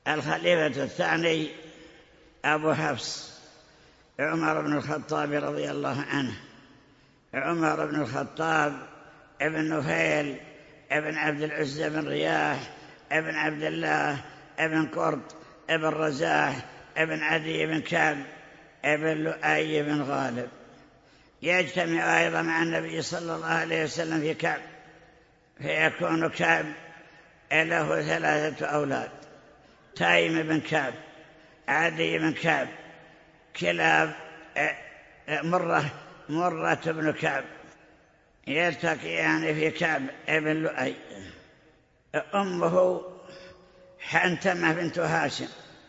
الخليفة الثاني أبو حفص عمر بن الخطاب رضي الله عنه. عمر بن الخطاب ابن نفيل ابن عبد العزى بن رياح ابن عبد الله ابن قرط ابن رزاح ابن عدي بن كعب ابن لؤي بن غالب، يجتمع أيضا مع النبي صلى الله عليه وسلم في كعب، فيكون كعب له 3 أولاد: تايم بن كعب، عدي بن كعب، كلاب مرة بن كعب، يلتقيان في كعب ابن لؤي. أمه حنتمة بنت هاشم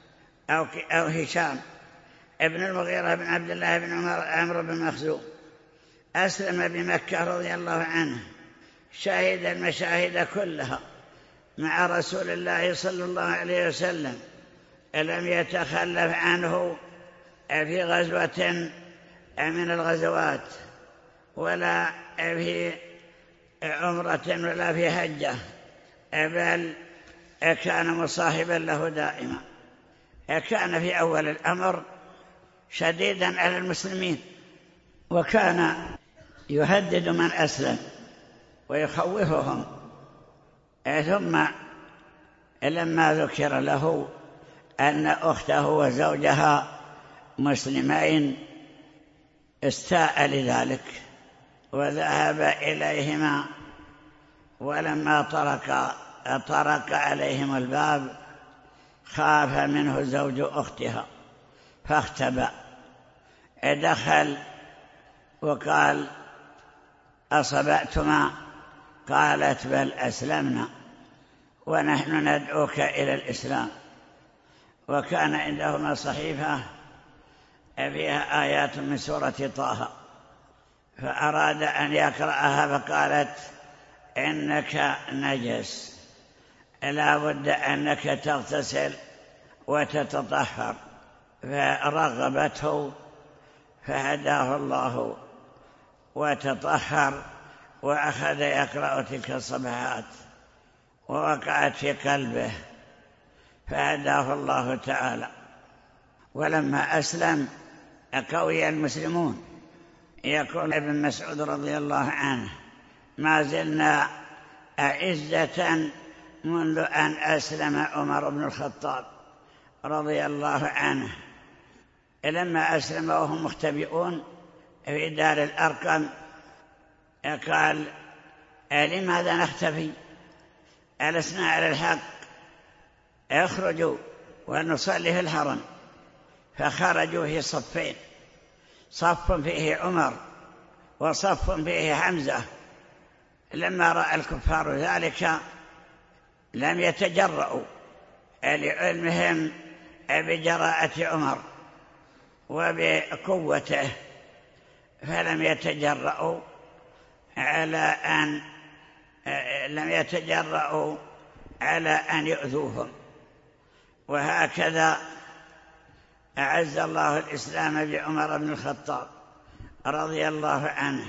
أو هشام ابن المغيرة بن عبد الله بن عمرو بن مخزوم، أسلم بمكة رضي الله عنه، شهد المشاهد كلها مع رسول الله صلى الله عليه وسلم، لم يتخلف عنه في غزوة من الغزوات ولا في عمرة ولا في حجة، بل كان مصاحبا له دائما. كان في أول الأمر شديدا على المسلمين، وكان يهدد من أسلم ويخوفهم، ثم لما ذكر له أن أخته وزوجها مسلمين استاء لذلك وذهب إليهما، ولما طرق عليهم الباب خاف منه زوج أختها فاختبأ. دخل وقال: أصبأتما؟ قالت: بل أسلمنا ونحن ندعوك إلى الإسلام. وكان عندهما صحيفة فيها آيات من سورة طه، فأراد أن يقرأها فقالت: إنك نجس، لا بد أنك تغتسل وتتطهر. فرغبته فهداه الله وتطهر، وأخذ يقرأ تلك الصفحات ووقعت في قلبه فهداه الله تعالى. ولما أسلم قوي المسلمون. يقول ابن مسعود رضي الله عنه: ما زلنا أعزة منذ أن أسلم عمر بن الخطاب رضي الله عنه. لما أسلم وهم مختبئون في دار الأرقم قال: لماذا نختفي؟ ألسنا على الحق؟ اخرجوا ونصلي في الحرم. فخرجوا في صفين، صف فيه عمر وصف فيه حمزة. لما رأى الكفار ذلك لم يتجرؤوا لعلمهم بجراءة عمر وبقوته، فلم يتجرؤوا على أن يؤذوهم. وهكذا أعز الله الإسلام بعمر بن الخطاب رضي الله عنه.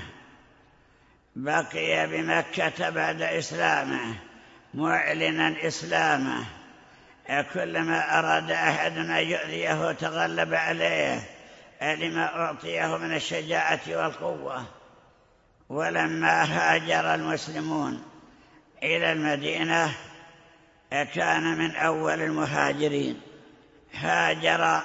بقي بمكة بعد إسلامه معلنا إسلامه، كلما أراد أحد أن يؤذيه تغلب عليه لما أعطيه من الشجاعة والقوة. ولما هاجر المسلمون إلى المدينة كان من أول المهاجرين، هاجر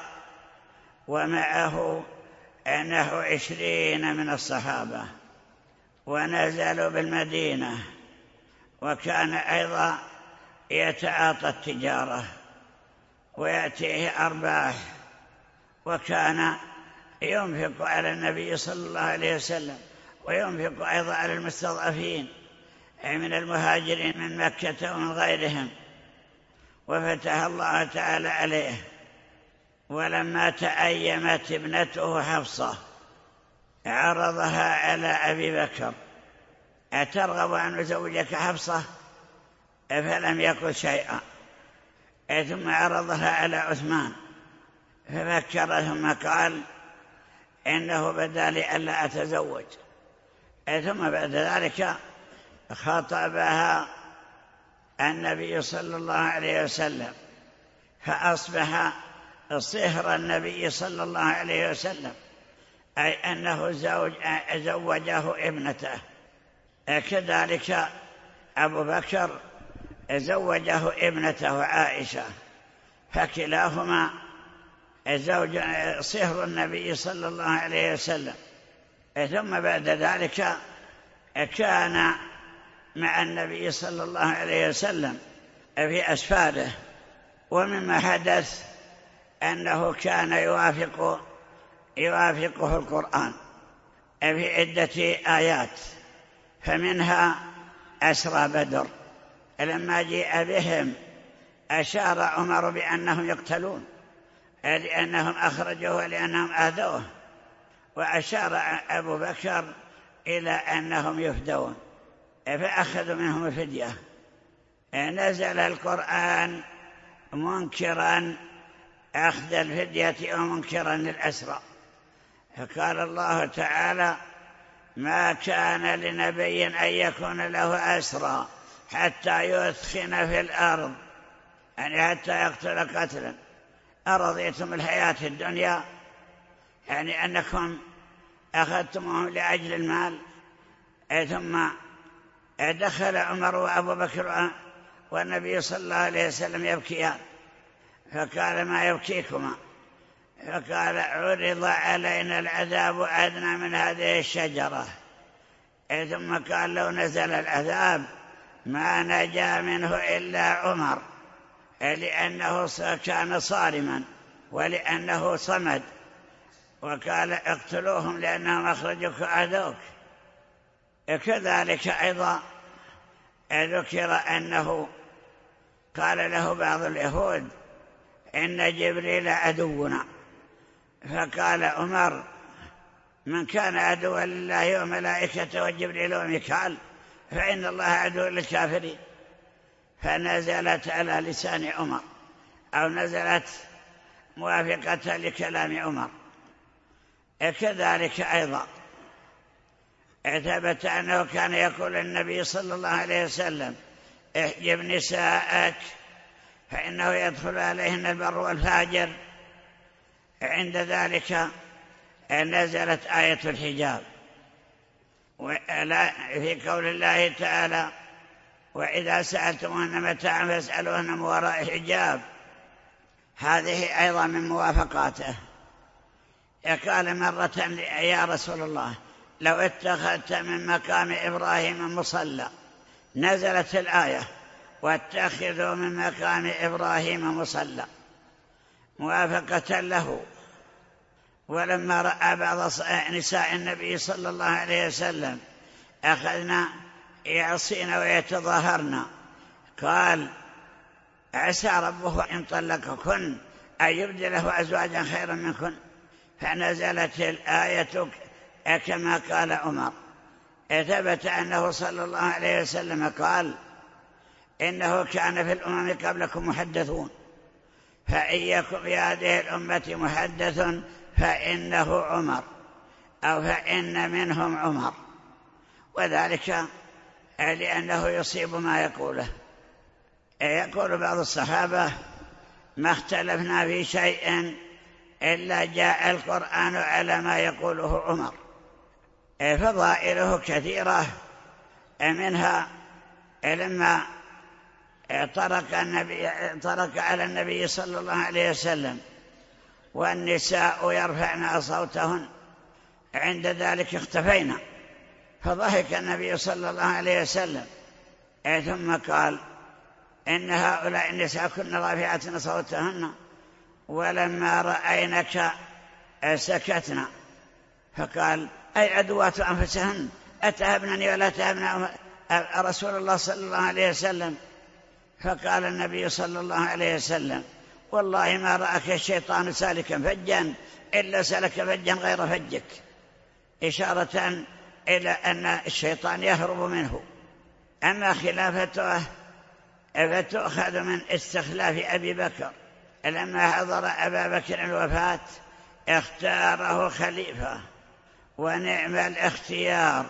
ومعه نحو 20 من الصحابة، ونزلوا بالمدينة. وكان أيضا يتعاطى التجارة ويأتيه أرباح، وكان ينفق على النبي صلى الله عليه وسلم وينفق أيضا على المستضعفين من المهاجرين من مكة ومن غيرهم، وفتح الله تعالى عليه. ولما تأيمت ابنته حفصة عرضها على أبي بكر: أترغب أن أزوجك حفصة؟ فلم يقل شيئا. ثم عرضها على عثمان ففكر ثم قال: إنه بدا لي ألا أتزوج. ثم بعد ذلك خاطبها النبي صلى الله عليه وسلم فأصبح صهر النبي صلى الله عليه وسلم، أي أنه زوجه ابنته. كذلك أبو بكر زوجه ابنته عائشة، فكلاهما صهر النبي صلى الله عليه وسلم. ثم بعد ذلك كان مع النبي صلى الله عليه وسلم في أسفاره، ومما حدث أنه كان يوافقه القرآن في عدة آيات، فمنها أسرى بدر. لما جاء بهم أشار عمر بأنهم يقتلون لأنهم أخرجوه ولأنهم آذوه، وأشار أبو بكر إلى أنهم يفدون، فأخذوا منهم الفدية. نزل القرآن منكرا أخذ الفدية ومنكرا للأسرى، فقال الله تعالى: ما كان لنبي أن يكون له أسرى حتى يثخن في الأرض، يعني حتى يقتل قتلا. أرضيتم الحياة الدنيا، يعني أنكم أخذتمهم لأجل المال. ثم دخل عمر وأبو بكر والنبي صلى الله عليه وسلم يبكيان، فقال: ما يبكيكما؟ فقال: عرض علينا العذاب أدنى من هذه الشجرة. ثم قال: لو نزل العذاب ما نجا منه إلا عمر، لأنه كان صارما ولأنه صمد، وقال: اقتلوهم لأنهم أخرجوك عدوك. كذلك أيضا ذكر أنه قال له بعض اليهود: إن جبريل عدونا. فقال عمر: من كان عدوا لله وملائكته وجبريل وميكال فإن الله عدو للكافرين. فنزلت على لسان عمر، أو نزلت موافقة لكلام عمر. كذلك أيضا ثبت أنه كان يقول النبي صلى الله عليه وسلم: احجب نساءك فإنه يدخل عليهن البر والفاجر. عند ذلك نزلت آية الحجاب، في قول الله تعالى: وإذا سألتموهن متاعا فاسألوهن من وراء حجاب. هذه أيضا من موافقاته. قال مرة: يا رسول الله، لو اتخذت من مقام إبراهيم مصلى. نزلت الآية: واتخذوا من مقام إبراهيم مصلى، موافقة له. ولما رأى بعض نساء النبي صلى الله عليه وسلم أخذنا يعصين ويتظاهرن، قال: عسى ربه إن طلقكن أن يبدله أزواجا خيرا منكن. فنزلت الآية كما قال عمر. ثبت أنه صلى الله عليه وسلم قال: إنه كان في الأمم قبلكم محدثون، فإن يكن في هذه الأمة محدث فإنه عمر، أو فإن منهم عمر. وذلك لأنه يصيب ما يقوله. يقول بعض الصحابة: ما اختلفنا في شيء إلا جاء القرآن على ما يقوله عمر. فضائله كثيرة، منها لما طرق على النبي صلى الله عليه وسلم والنساء يرفعن أصواتهن، عند ذلك اختفينا، فضحك النبي صلى الله عليه وسلم، ثم قال: إن هؤلاء النساء كن رافعات أصواتهن، ولما رأينك سكتنا. فقال: أي عدوات أنفسهن، أتهبنني ولا تهبن رسول الله صلى الله عليه وسلم؟ فقال النبي صلى الله عليه وسلم: والله ما رأك الشيطان سالكا فجا إلا سلك فجا غير فجك، إشارة إلى أن الشيطان يهرب منه. أما خلافته فتؤخذ من استخلاف أبي بكر. لما حضر أبا بكر الوفاة اختاره خليفة، ونعم الاختيار،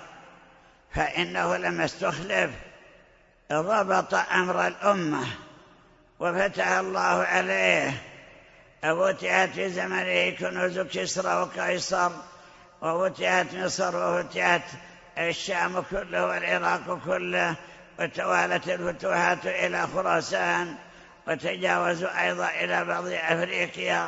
فإنه لما استخلف ضبط أمر الأمة وفتح الله عليه. فتحت في زمنه كنوز كسرى وقيصر، وفتحت مصر، وفتحت الشام كله والعراق كله، وتوالت الفتوحات إلى خراسان، وتجاوزوا أيضا إلى بعض أفريقيا،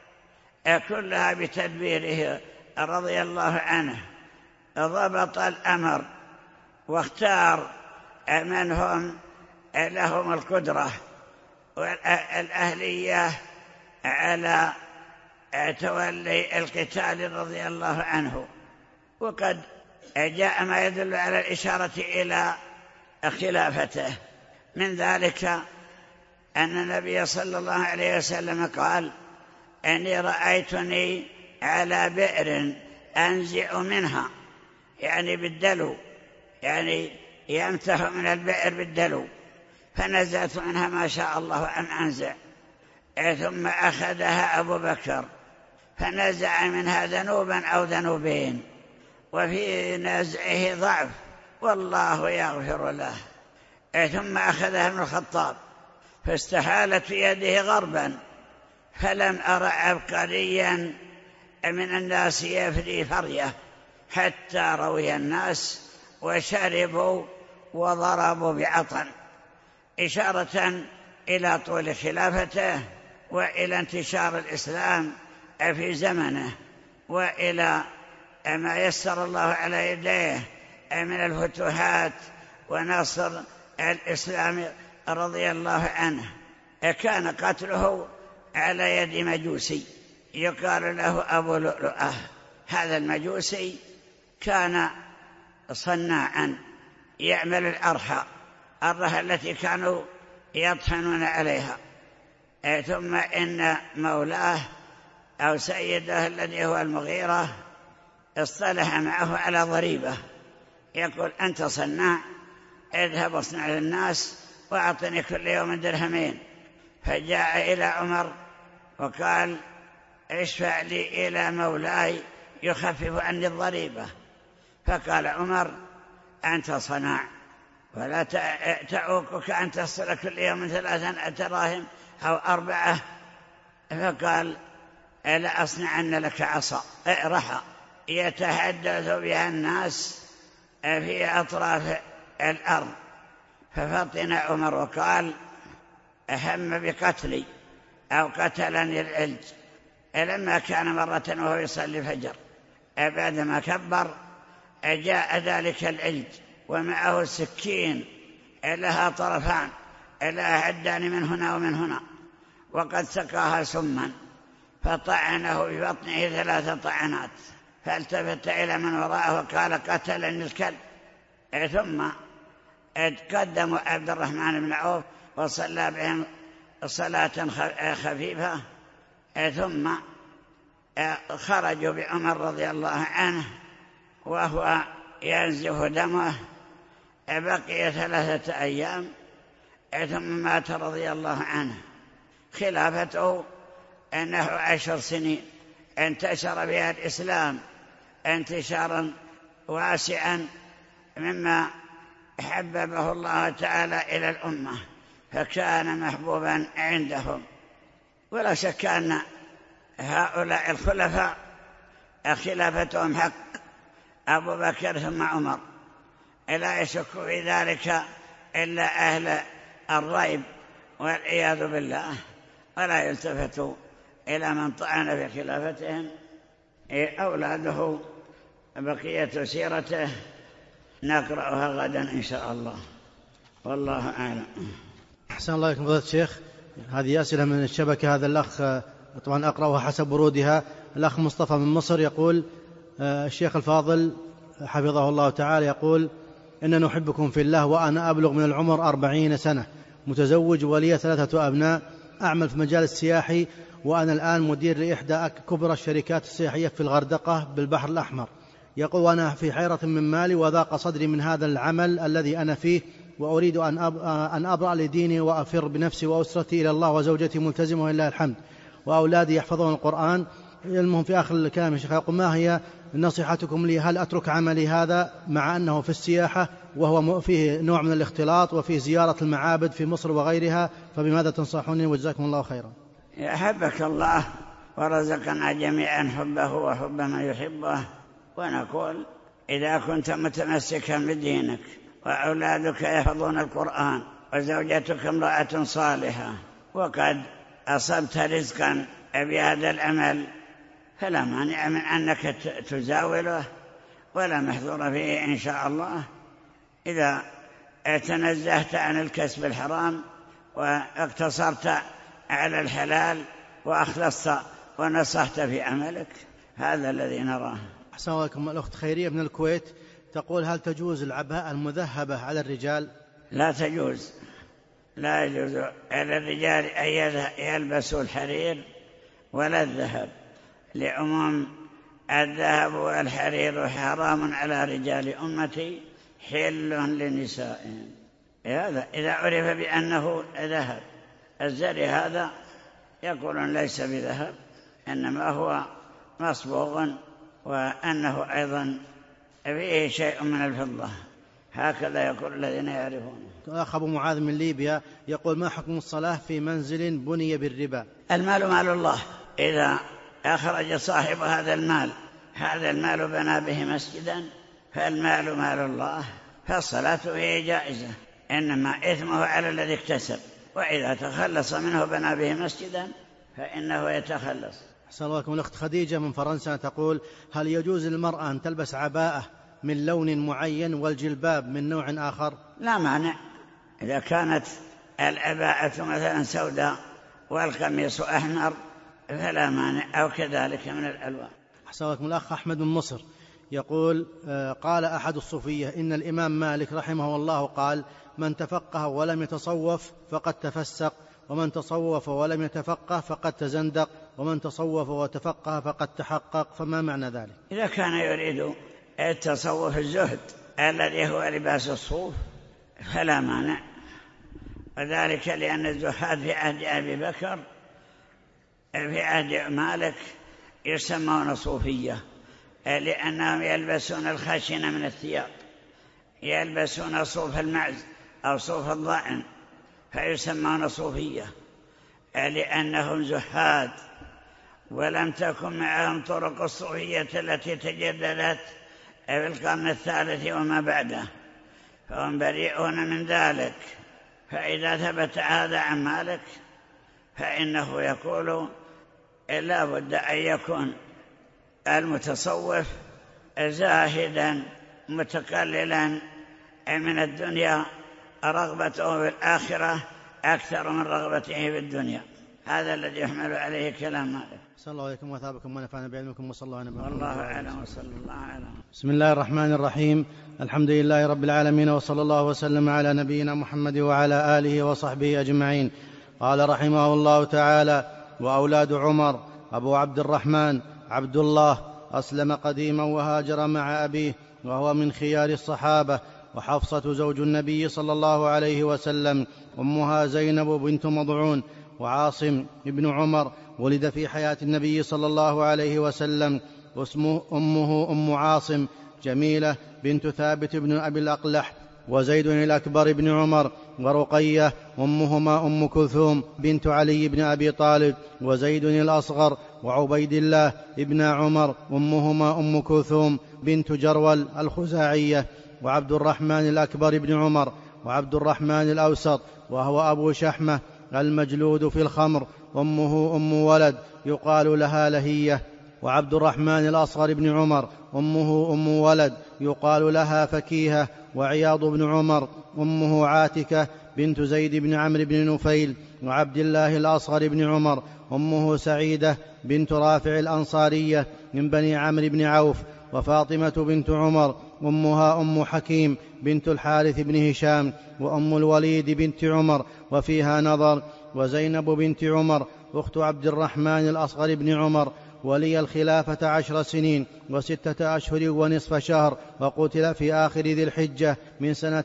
كلها بتدبيره رضي الله عنه. ضبط الأمر واختار من هم لهم القدرة والأهلية على تولي القتال رضي الله عنه. وقد جاء ما يدل على الإشارة إلى خلافته. من ذلك أن النبي صلى الله عليه وسلم قال: إني رأيتني على بئر أنزع منها، يعني بالدلو، يعني يمتح من البئر بالدلو، فنزعت منها ما شاء الله أن أنزع. ثم أخذها أبو بكر فنزع منها ذنوبا أو ذنوبين، وفي نزعه ضعف والله يغفر له. ثم أخذها ابن الخطاب فاستحالت في يده غربا، فلم أرى عبقريا من الناس يفري فريه حتى روي الناس وشربوا وضربوا بعطن، إشارة إلى طول خلافته وإلى انتشار الإسلام في زمنه، وإلى ما يسر الله على يديه من الفتوحات ونصر الإسلام رضي الله عنه. كان قتله على يد مجوسي يقال له أبو لؤلؤة. هذا المجوسي كان صناعا يعمل الأرحى التي كانوا يطحنون عليها. ثم إن مولاه أو سيده الذي هو المغيرة اصطلح معه على ضريبة، يقول: أنت صناع، اذهب واصنع للناس وأعطني كل يوم درهمين. فجاء إلى عمر وقال: اشفع لي إلى مولاي يخفف عني الضريبة. فقال عمر: أنت صناع ولا تعوقك أن تصل كل يوم 3 دراهم أو 4. فقال: لا أصنعن لك عصا رحى يتحدث بها الناس في أطراف الأرض. ففطن عمر وقال: أهم بقتلي أو قتلني العلج. لما كان مرة وهو يصلي الفجر بعدما كبر جاء ذلك العلج ومعه سكين لها طرفان، لها حدان من هنا ومن هنا، وقد سقاها سما، فطعنه ببطنه 3 طعنات. فالتفت إلى من وراءه وقال: قتلني الكلب. ثم قدموا عبد الرحمن بن عوف وصلى بهم صلاة خفيفة، ثم خرجوا بعمر رضي الله عنه وهو ينزف دمه. بقي 3 أيام ثم مات رضي الله عنه. خلافته أنه 10 سنين انتشر بها الإسلام انتشارا واسعا، مما حببه الله تعالى إلى الأمة، فكان محبوبا عندهم. ولا شك أن هؤلاء الخلفاء خلافتهم حق، أبو بكر ثم عمر، لا يشك في ذلك إلا أهل الريب والعياذ بالله، ولا يلتفت إلى من طعن في خلافتهم. أولاده بقية سيرته نقرأها غدا إن شاء الله، والله أعلم. أحسن الله إليكم فضيلة الشيخ. هذه أسئلة من الشبكة. هذا الأخ طبعا أقرأها حسب ورودها. الأخ مصطفى من مصر يقول: الشيخ الفاضل حفظه الله تعالى يقول: إننا نحبكم في الله، وأنا أبلغ من العمر 40 سنة، متزوج ولي 3 أبناء، أعمل في مجال السياحي، وأنا الآن مدير لإحدى كبرى الشركات السياحية في الغردقة بالبحر الأحمر. يقول: وأنا في حيرة من مالي وضاق صدري من هذا العمل الذي أنا فيه، وأريد أن أبرأ لديني وأفر بنفسي وأسرتي إلى الله، وزوجتي ملتزمة ولله الحمد، وأولادي يحفظون القرآن. المهم في آخر الكلام يا شيخ يقول: ما هي نصيحتكم لي؟ هل أترك عملي هذا مع أنه في السياحة وهو فيه نوع من الاختلاط وفيه زيارة المعابد في مصر وغيرها، فبماذا تنصحوني وجزاكم الله خيرا؟ يحبك الله ورزقنا جميعا حبه وحب من يحبه. ونقول إذا كنت متمسكا بدينك وأولادك يحفظون القرآن وزوجتك امرأة صالحة وقد أصبت رزقا بهذا الأمل فلا مانع من أنك تزاوله ولا محذور فيه إن شاء الله، إذا تنزهت عن الكسب الحرام واقتصرت على الحلال وأخلصت ونصحت في عملك. هذا الذي نراه. أحسن الله إليكم. الأخت خيرية من الكويت تقول: هل تجوز العباءة المذهبة على الرجال؟ لا تجوز، لا يجوز على الرجال أن يلبسوا الحرير ولا الذهب، لعموم الذهب والحرير حرام على رجال أمتي حل لنسائهم. هذا إذا عرف بأنه ذهب. الزري هذا يقولون ليس بذهب، إنما هو مصبوغ، وأنه أيضا فيه شيء من الفضة، هكذا يقول الذين يعرفون. أخ أبو معاذ من ليبيا يقول: ما حكم الصلاة في منزل بني بالربا؟ المال مال الله، إذا أخرج صاحب هذا المال بنى به مسجدا فالمال مال الله، فالصلاة فيه جائزة، إنما إثمه على الذي اكتسب، وإذا تخلص منه بنى به مسجدا فإنه يتخلص. أحسن الله إليكم. الأخت خديجة من فرنسا تقول: هل يجوز للمرأة أن تلبس عباءة من لون معين والجلباب من نوع آخر؟ لا مانع، إذا كانت العباءة مثلا سوداء والقميص أحمر فلا مانع، أو كذلك من الألوان. أحسن الله إليكم. الأخ أحمد من مصر يقول: قال أحد الصوفية إن الإمام مالك رحمه الله قال: من تفقه ولم يتصوف فقد تفسق، ومن تصوف ولم يتفقه فقد تزندق، ومن تصوف وتفقه فقد تحقق. فما معنى ذلك؟ إذا كان يريد التصوف الزهد الذي هو لباس الصوف فلا مانع، وذلك لأن الزهاد في عهد أبي بكر في عهد مالك يسمون صوفية، لأنهم يلبسون الخشن من الثياب، يلبسون صوف المعز أو صوف الضأن فيسمون صوفية، لأنهم زهاد ولم تكن معهم طرق الصوفية التي تجددت في القرن الثالث وما بعده، فهم بريئون من ذلك. فإذا ثبت هذا عن مالك فإنه يقول لا بد أن يكون المتصوف زاهدا متقللا من الدنيا، رغبته في الآخرة أكثر من رغبته في الدنيا. هذا الذي يحمل عليه كلام مالك. صلى الله عليكم وثابكم ونفعنا بعلمكم وصلى الله عليه وسلم. والله أعلم وصلى الله عليه. بسم الله الرحمن الرحيم. الحمد لله رب العالمين، وصلى الله وسلم على نبينا محمد وعلى آله وصحبه أجمعين. قال رحمه الله تعالى: وأولاد عمر: أبو عبد الرحمن عبد الله أسلم قديما وهاجر مع أبيه وهو من خيار الصحابة، وحفصة زوج النبي صلى الله عليه وسلم، أمها زينب بنت مضعون. وعاصم ابن عمر ولد في حياة النبي صلى الله عليه وسلم، واسمه أمه أم عاصم جميلة بنت ثابت بن أبي الأقلح. وزيد الأكبر بن عمر ورقية أمهما أم كلثوم بنت علي بن أبي طالب. وزيد الأصغر وعبيد الله ابن عمر أمهما أم كلثوم بنت جرول الخزاعية. وعبد الرحمن الأكبر بن عمر وعبد الرحمن الأوسط وهو أبو شحمة المجلود في الخمر أمه أم ولد يقال لها لهية. وعبد الرحمن الأصغر بن عمر أمه أم ولد يقال لها فكيهة. وعياض بن عمر أمه عاتكة بنت زيد بن عمرو بن نفيل. وعبد الله الأصغر بن عمر أمه سعيدة بنت رافع الأنصارية من بني عمرو بن عوف. وفاطمة بنت عمر أمها أم حكيم بنت الحارث بن هشام وأم الوليد بنت عمر وفيها نظر. وزينب بنت عمر أخت عبد الرحمن الأصغر بن عمر ولي الخلافة 10 سنين و6 أشهر ونصف شهر، وقتل في آخر ذي الحجة من سنة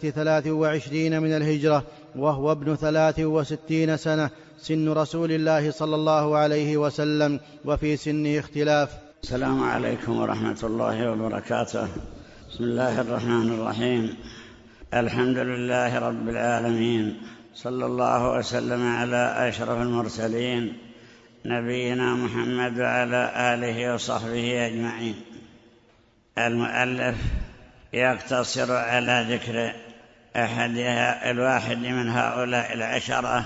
23 من الهجرة، وهو ابن 63 سنة، سن رسول الله صلى الله عليه وسلم، وفي سنه اختلاف. السلام عليكم ورحمة الله وبركاته. بسم الله الرحمن الرحيم. الحمد لله رب العالمين، صلى الله وسلم على أشرف المرسلين نبينا محمد وعلى آله وصحبه أجمعين. المؤلف يقتصر على ذكر الواحد من هؤلاء العشرة،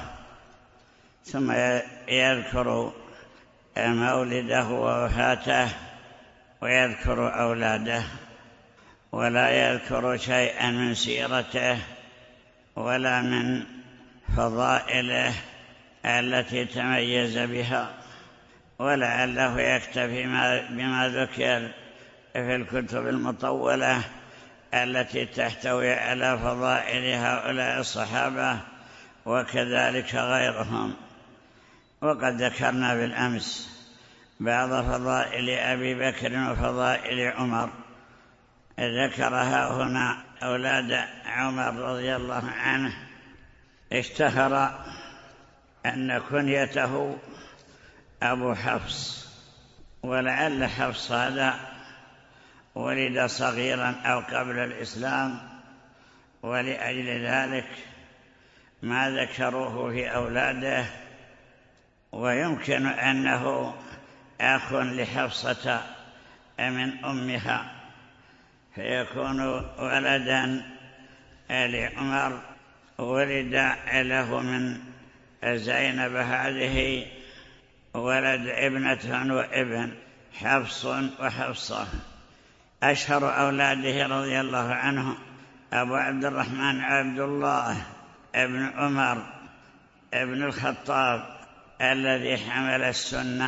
ثم يذكر مولده ووفاته ويذكر أولاده، ولا يذكر شيئا من سيرته ولا من فضائله التي تميز بها، ولعله يكتفي بما ذكر في الكتب المطولة التي تحتوي على فضائل هؤلاء الصحابة وكذلك غيرهم. وقد ذكرنا بالأمس بعض فضائل أبي بكر وفضائل عمر، ذكرها هنا أولاد عمر رضي الله عنه. اشتهر أن كنيته أبو حفص، ولعل حفص هذا ولد صغيرا أو قبل الإسلام، ولأجل ذلك ما ذكروه في أولاده. ويمكن أنه أخ لحفصة من أمها، فيكون ولدا لعمر ولد له من زينب هذه ولد ابنة وابن، حفص وحفصة. أشهر أولاده رضي الله عنه أبو عبد الرحمن عبد الله ابن عمر ابن الخطاب الذي حمل السنة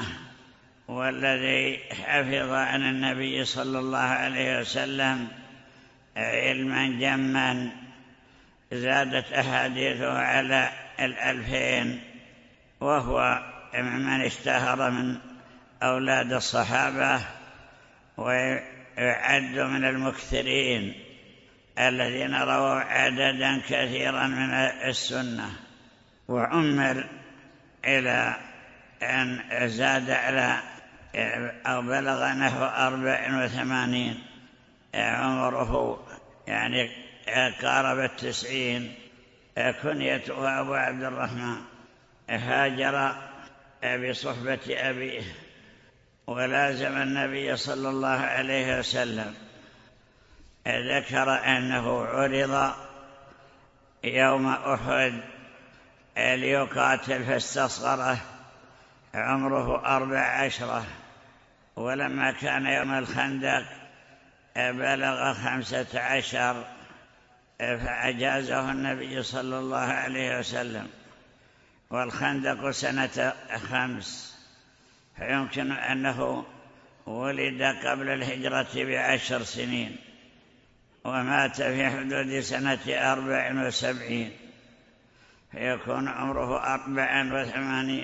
والذي حفظ عن النبي صلى الله عليه وسلم علما جما زادت أحاديثه على 2000، وهو ممن اشتهر من أولاد الصحابة، ويعد من المكثرين الذين رووا عددا كثيرا من السنة. وعمر إلى أن زاد على أو بلغ نحو 84 عمره، يعني قارب 90. كنيته أبو عبد الرحمن. هاجر بصحبة أبيه ولازم النبي صلى الله عليه وسلم. ذكر أنه عرض يوم أحد ليقاتل فاستصغره، عمره 14، ولما كان يوم الخندق بلغ 15 فأجازه النبي صلى الله عليه وسلم، والخندق سنة 5، فيمكن أنه ولد قبل الهجرة ب10 سنين، ومات في حدود سنة 74، فيكون عمره 84.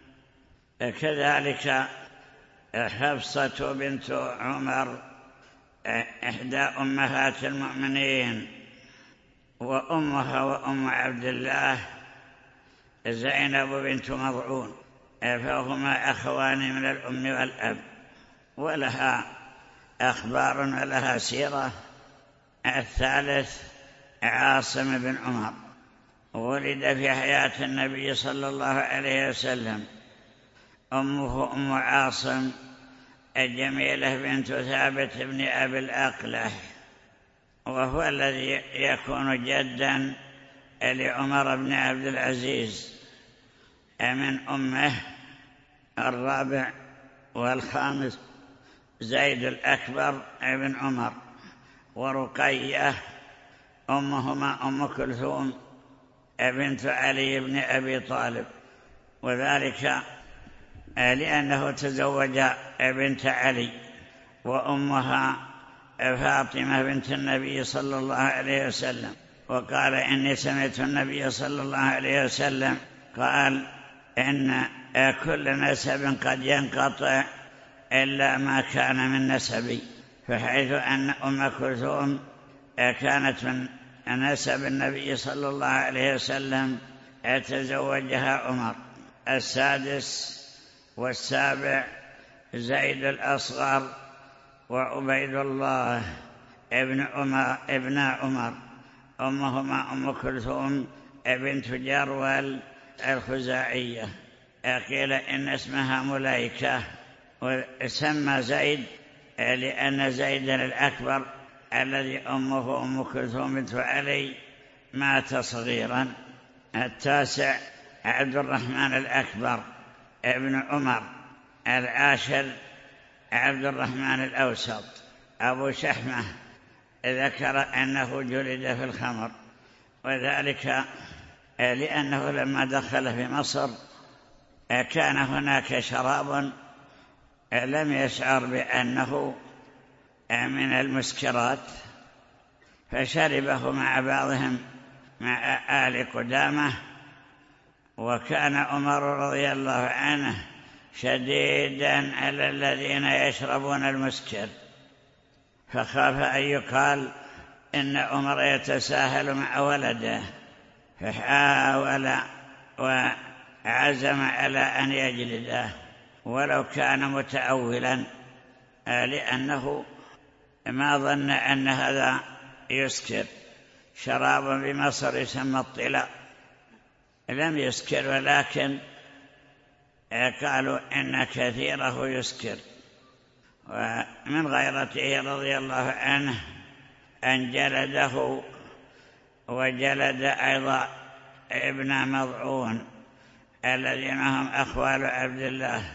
كذلك حفصة بنت عمر إحدى أمهات المؤمنين، وأمها وأم عبد الله زينب بنت مضعون، فهما أخوان من الأم والأب، ولها أخبار ولها سيرة. الثالث عاصم بن عمر، ولد في حياة النبي صلى الله عليه وسلم. أمه أم عاصم الجميلة بنت ثابت بن أبي الأقلح، وهو الذي يكون جدا لعمر بن عبد العزيز. من أمه الرابع والخامس زيد الأكبر ابن عمر، ورقية أمهما أم كلثوم بنت علي بن أبي طالب، وذلك لأنه تزوج بنت علي، وأمها فاطمة بنت النبي صلى الله عليه وسلم. وقال إني سمعت النبي صلى الله عليه وسلم قال إن كل نسب قد ينقطع إلا ما كان من نسبي، فحيث أن أم كلثوم كانت من نسب النبي صلى الله عليه وسلم تزوجها عمر. السادس والسابع زيد الأصغر وعبيد الله ابن عمر أمهما أم كلثوم بنت جرول الخزاعية، قيل إن اسمها ملائكة، وسمى زيد لأن زيدا الأكبر الذي أمه أم كلثوم بنت علي مات صغيرا. 9 عبد الرحمن الأكبر ابن عمر. 10 عبد الرحمن الأوسط أبو شحمة، ذكر أنه جلد في الخمر، وذلك لأنه لما دخل في مصر كان هناك شراب لم يشعر بأنه من المسكرات، فشربه مع بعضهم مع آل قدامة. وكان عمر رضي الله عنه شديدا على الذين يشربون المسكر، فخاف أن يقال إن عمر يتساهل مع ولده، فحاول وعزم على أن يجلده ولو كان متأولا، لأنه ما ظن أن هذا يسكر. شراب بمصر يسمى الطلاء لم يسكر، ولكن قالوا إن كثيره يسكر. ومن غيرته رضي الله عنه أن جلده وجلد أيضا ابن مضعون الذين هم أخوال عبد الله،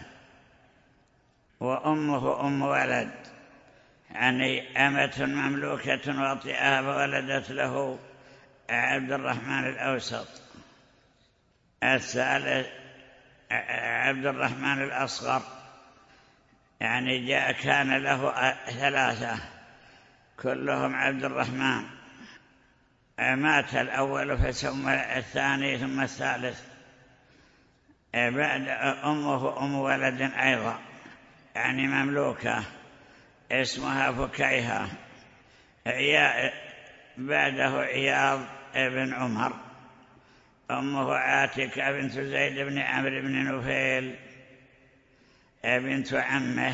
وأمه أم ولد، يعني أمة مملوكة وطئها، فولدت له عبد الرحمن الأوسط. 3 عبد الرحمن الأصغر، يعني كان له 3 كلهم عبد الرحمن، مات الأول فسمى الثاني ثم الثالث. بعد أمه أم ولد أيضا، يعني مملوكة، اسمها فكيهة. بعده عياض بن عمر. أمه عاتكة بنت زيد بن عمرو بن نفيل بنت عمه،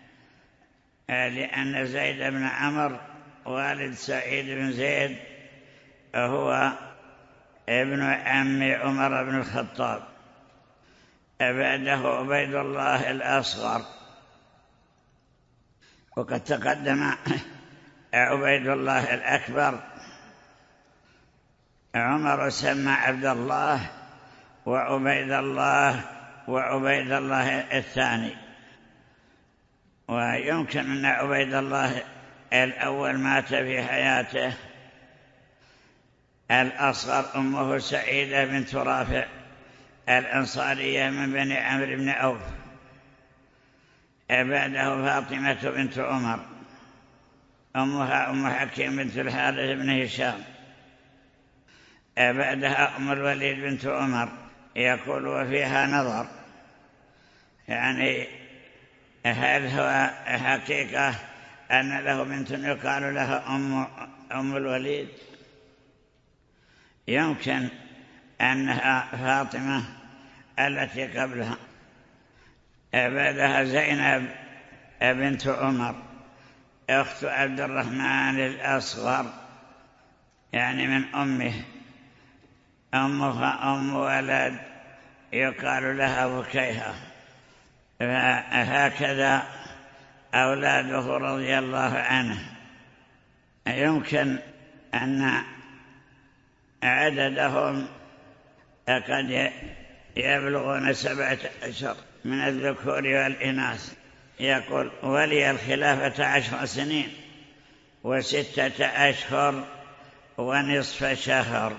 لأن زيد بن عمرو والد سعيد بن زيد هو ابن عم عمر بن الخطاب. بعده عبيد الله الأصغر، وقد تقدم عبيد الله الأكبر. عمر سمى عبد الله وعبيد الله الثاني، ويمكن أن عبيد الله الأول مات في حياته. الأصغر أمه سعيدة بنت رافع الأنصارية من بني عمرو بن عوف. بعده فاطمة بنت عمر، أمها أم حكيم بنت الحارث بن هشام. بعدها أم الوليد بنت عمر. يقول وفيها نظر، يعني هل هو حقيقة أن له بنت يقال لها أم الوليد؟ يمكن أنها فاطمة التي قبلها. بعدها زينب بنت عمر، أخت عبد الرحمن الأصغر، يعني من أمه. أمها أم ولد يقال لها فكيهة. هكذا أولاده رضي الله عنه. يمكن أن عددهم قد يبلغون 17 من الذكور والإناث. يقول ولي الخلافة 10 سنين و6 أشهر ونصف شهر.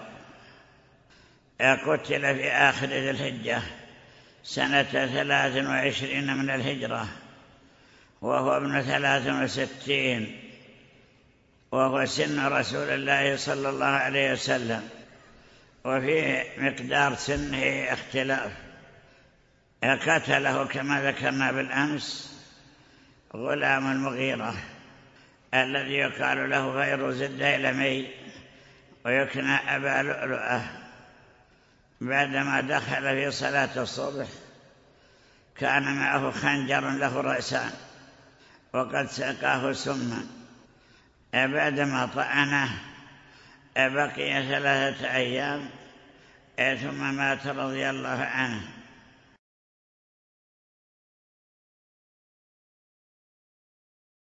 قتل في آخر ذي الحجة سنة 23 من الهجرة، وهو ابن 63، وهو سن رسول الله صلى الله عليه وسلم. وفي مقدار سنه اختلاف. قتله كما ذكرنا بالأمس غلام المغيرة الذي يقال له فيروز الديلمي ويكنى أبا لؤلؤة. بعدما دخل في صلاة الصبح كان معه خنجر له رأسان وقد سقاه سما. بعدما طعنه بقي 3 أيام ثم مات رضي الله عنه.